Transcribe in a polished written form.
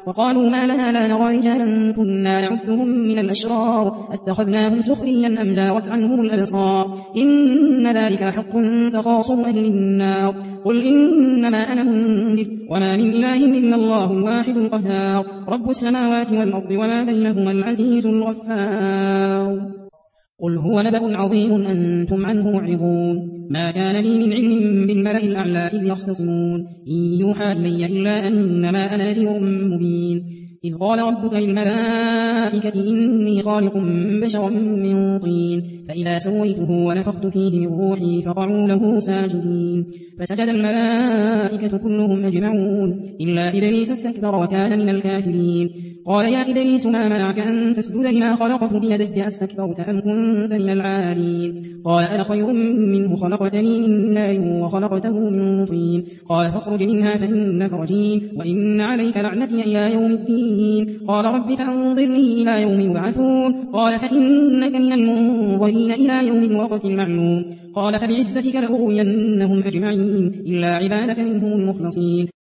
وقالوا ما لنا لا نرى رجالا كنا نعدهم من الأشرار اتخذناهم سخريا أم زاغت عنهم الأبصار إن ذلك حق تخاصم أهل النار قل إنما أنا منذر وما من إله إلا الله الواحد القهار رب السماوات والأرض وما بينهما العزيز الغفار قل هو نبأ عظيم أنتم عنه معرضون ما كان لي من علم بالملأ الأعلى إذ يختصمون إن يوحى إلي إلا أنما أنا نذير مبين إذ قال ربك للملائكة إني خالق بشرا من طين فإذا سويته ونفخت فيه من روحي فقعوا له ساجدين فسجد الملائكة كلهم أجمعون إلا إبليس استكبر وكان من الكافرين قال يا إبليس ما منعك أن تسجد لما خلقت بيدي أستكبرت أم كنت من العالين قال أنا خير منه خلقتني من نار وخلقته من طين قال فاخرج منها فإنك رجيم وإن عليك لعنتي إلى يوم الدين قال رب فأنظرني إلى يوم يبعثون قال فإنك من المنظرين إلى يوم الوقت المعلوم قال فبعزتك لأغوينهم أجمعين إلا عبادك منهم المخلصين